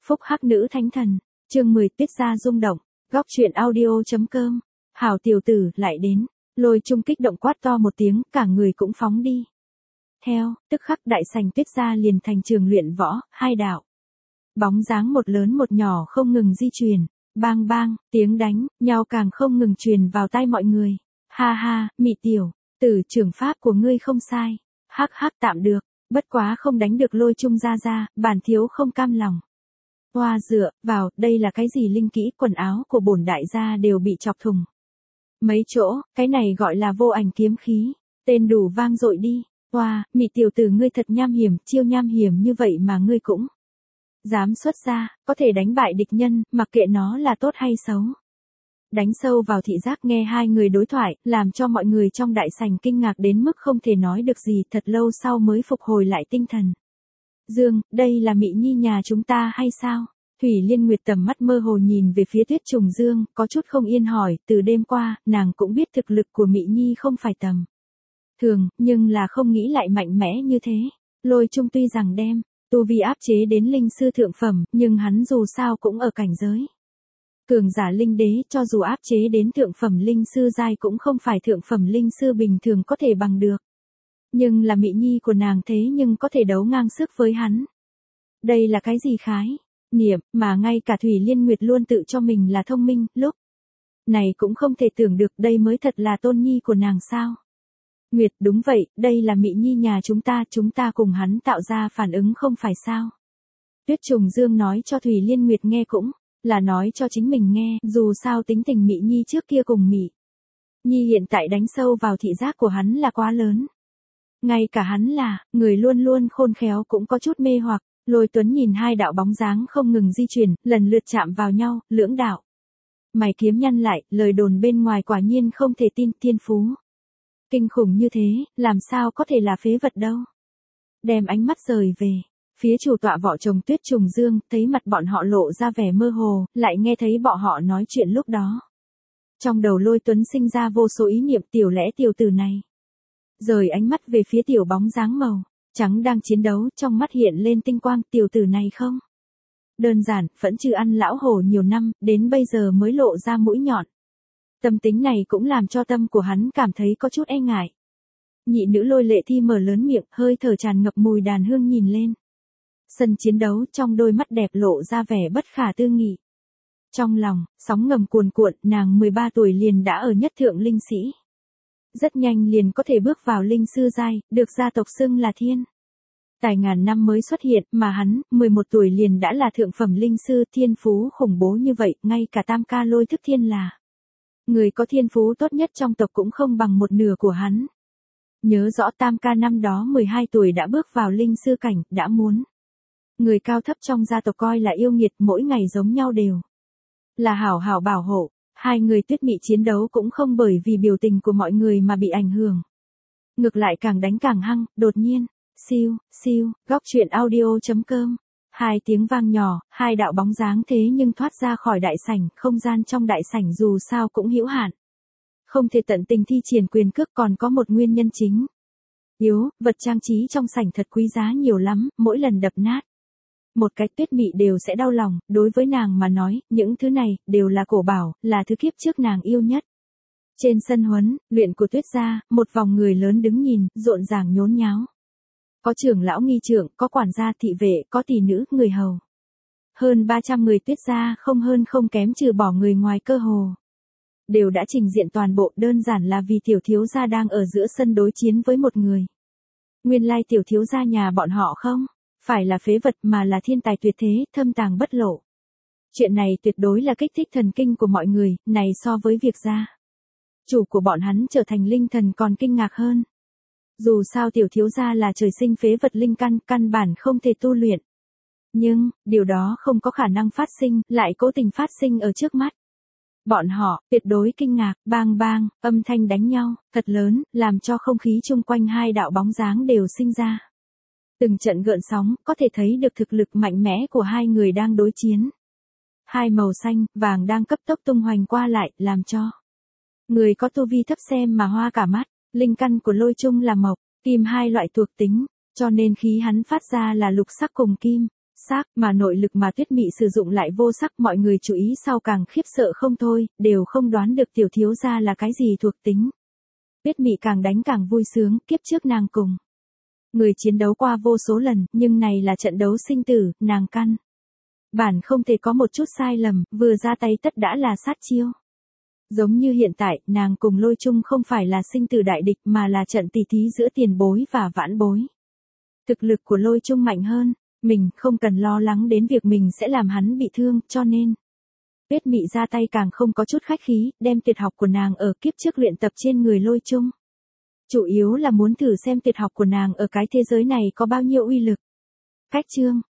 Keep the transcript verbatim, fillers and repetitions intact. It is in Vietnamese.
Phúc hắc nữ thánh thần, chương mười Tuyết gia rung động, góc truyện audio.com. Hảo tiểu tử, lại đến. Lôi Trung kích động quát to một tiếng, cả người cũng phóng đi. Theo, tức khắc đại sảnh Tuyết gia liền thành trường luyện võ, hai đạo. Bóng dáng một lớn một nhỏ không ngừng di chuyển, bang bang, tiếng đánh, nhau càng không ngừng truyền vào tai mọi người. Ha ha, Mị tiểu, tử trưởng pháp của ngươi không sai. Hắc hắc tạm được, bất quá không đánh được Lôi Trung gia gia, bản thiếu không cam lòng. Hoa dựa vào, đây là cái gì linh kỹ, quần áo của bổn đại gia đều bị chọc thùng. Mấy chỗ, cái này gọi là vô ảnh kiếm khí, tên đủ vang dội đi. Hoa, Mị tiểu tử ngươi thật nham hiểm, chiêu nham hiểm như vậy mà ngươi cũng dám xuất ra, có thể đánh bại địch nhân, mặc kệ nó là tốt hay xấu. Đánh sâu vào thị giác nghe hai người đối thoại, làm cho mọi người trong đại sảnh kinh ngạc đến mức không thể nói được gì, thật lâu sau mới phục hồi lại tinh thần. Dương, đây là Mị Nhi nhà chúng ta hay sao? Thủy Liên Nguyệt tầm mắt mơ hồ nhìn về phía Tuyết Trùng Dương, có chút không yên hỏi, từ đêm qua, nàng cũng biết thực lực của Mị Nhi không phải tầm thường, nhưng là không nghĩ lại mạnh mẽ như thế. Lôi Trung tuy rằng đem tu vi áp chế đến linh sư thượng phẩm, nhưng hắn dù sao cũng ở cảnh giới cường giả linh đế, cho dù áp chế đến thượng phẩm linh sư giai cũng không phải thượng phẩm linh sư bình thường có thể bằng được. Nhưng là Mị Nhi của nàng thế nhưng có thể đấu ngang sức với hắn. Đây là cái gì khái niệm mà ngay cả Thủy Liên Nguyệt luôn tự cho mình là thông minh, lúc này cũng không thể tưởng được đây mới thật là tôn nhi của nàng sao. Nguyệt, đúng vậy, đây là Mị Nhi nhà chúng ta, chúng ta cùng hắn tạo ra phản ứng không phải sao. Tuyết Trùng Dương nói cho Thủy Liên Nguyệt nghe cũng là nói cho chính mình nghe, dù sao tính tình Mị Nhi trước kia cùng Mị Nhi hiện tại đánh sâu vào thị giác của hắn là quá lớn. Ngay cả hắn là, người luôn luôn khôn khéo cũng có chút mê hoặc. Lôi Tuấn nhìn hai đạo bóng dáng không ngừng di chuyển, lần lượt chạm vào nhau, lưỡng đạo. Mày kiếm nhăn lại, lời đồn bên ngoài quả nhiên không thể tin, thiên phú kinh khủng như thế, làm sao có thể là phế vật đâu. Đem ánh mắt rời về phía chủ tọa vỏ chồng Tuyết Trùng Dương, thấy mặt bọn họ lộ ra vẻ mơ hồ, lại nghe thấy bọn họ nói chuyện lúc đó. Trong đầu Lôi Tuấn sinh ra vô số ý niệm, tiểu lẽ tiểu tử này. Rời ánh mắt về phía tiểu bóng dáng màu trắng đang chiến đấu, trong mắt hiện lên tinh quang, tiểu tử này không đơn giản, vẫn chưa ăn lão hổ nhiều năm, đến bây giờ mới lộ ra mũi nhọn. Tâm tính này cũng làm cho tâm của hắn cảm thấy có chút e ngại. Nhị nữ Lôi Lệ Thi mở lớn miệng, hơi thở tràn ngập mùi đàn hương nhìn lên sân chiến đấu, trong đôi mắt đẹp lộ ra vẻ bất khả tư nghị. Trong lòng, sóng ngầm cuồn cuộn, nàng mười ba tuổi liền đã ở nhất thượng linh sĩ. Rất nhanh liền có thể bước vào linh sư giai, được gia tộc xưng là thiên tài ngàn năm mới xuất hiện, mà hắn, mười một tuổi liền đã là thượng phẩm linh sư, thiên phú khủng bố như vậy, ngay cả Tam ca Lôi Thức Thiên là người có thiên phú tốt nhất trong tộc cũng không bằng một nửa của hắn. Nhớ rõ Tam ca năm đó mười hai tuổi đã bước vào linh sư cảnh, đã muốn người cao thấp trong gia tộc coi là yêu nghiệt, mỗi ngày giống nhau đều là hảo hảo bảo hộ. Hai người Tuyết Mị chiến đấu cũng không bởi vì biểu tình của mọi người mà bị ảnh hưởng. Ngược lại càng đánh càng hăng, đột nhiên, siêu, siêu, góc truyện audio.com. Hai tiếng vang nhỏ, hai đạo bóng dáng thế nhưng thoát ra khỏi đại sảnh, không gian trong đại sảnh dù sao cũng hữu hạn. Không thể tận tình thi triển quyền cước, còn có một nguyên nhân chính yếu, vật trang trí trong sảnh thật quý giá nhiều lắm, mỗi lần đập nát một cái Tuyết Mị đều sẽ đau lòng, đối với nàng mà nói, những thứ này, đều là cổ bảo, là thứ kiếp trước nàng yêu nhất. Trên sân huấn, luyện của Tuyết gia, một vòng người lớn đứng nhìn, rộn ràng nhốn nháo. Có trưởng lão nghi trưởng, có quản gia thị vệ, có tỷ nữ, người hầu. Hơn ba trăm người Tuyết gia không hơn không kém trừ bỏ người ngoài cơ hồ. Đều đã trình diện toàn bộ, đơn giản là vì tiểu thiếu gia đang ở giữa sân đối chiến với một người. Nguyên lai tiểu thiếu gia nhà bọn họ không phải là phế vật mà là thiên tài tuyệt thế, thâm tàng bất lộ. Chuyện này tuyệt đối là kích thích thần kinh của mọi người, này so với việc gia chủ của bọn hắn trở thành linh thần còn kinh ngạc hơn. Dù sao tiểu thiếu gia là trời sinh phế vật linh căn, căn bản không thể tu luyện. Nhưng, điều đó không có khả năng phát sinh, lại cố tình phát sinh ở trước mắt. Bọn họ, tuyệt đối kinh ngạc, bang bang, âm thanh đánh nhau, thật lớn, làm cho không khí chung quanh hai đạo bóng dáng đều sinh ra từng trận gợn sóng, có thể thấy được thực lực mạnh mẽ của hai người đang đối chiến. Hai màu xanh, vàng đang cấp tốc tung hoành qua lại, làm cho người có tu vi thấp xem mà hoa cả mắt. Linh căn của Lôi Trung là mộc, kim hai loại thuộc tính, cho nên khí hắn phát ra là lục sắc cùng kim. xác, mà nội lực mà Tuyết Mị sử dụng lại vô sắc, mọi người chú ý sau càng khiếp sợ không thôi, đều không đoán được tiểu thiếu gia là cái gì thuộc tính. Tuyết Mị càng đánh càng vui sướng, kiếp trước nàng cùng người chiến đấu qua vô số lần, nhưng này là trận đấu sinh tử, nàng căn bản không thể có một chút sai lầm, vừa ra tay tất đã là sát chiêu. Giống như hiện tại, nàng cùng Lôi Chung không phải là sinh tử đại địch mà là trận tỉ thí giữa tiền bối và vãn bối. Thực lực của Lôi Chung mạnh hơn, mình không cần lo lắng đến việc mình sẽ làm hắn bị thương, cho nên Tuyết Mị ra tay càng không có chút khách khí, đem tuyệt học của nàng ở kiếp trước luyện tập trên người Lôi Chung. Chủ yếu là muốn thử xem tuyệt học của nàng ở cái thế giới này có bao nhiêu uy lực. Cách chương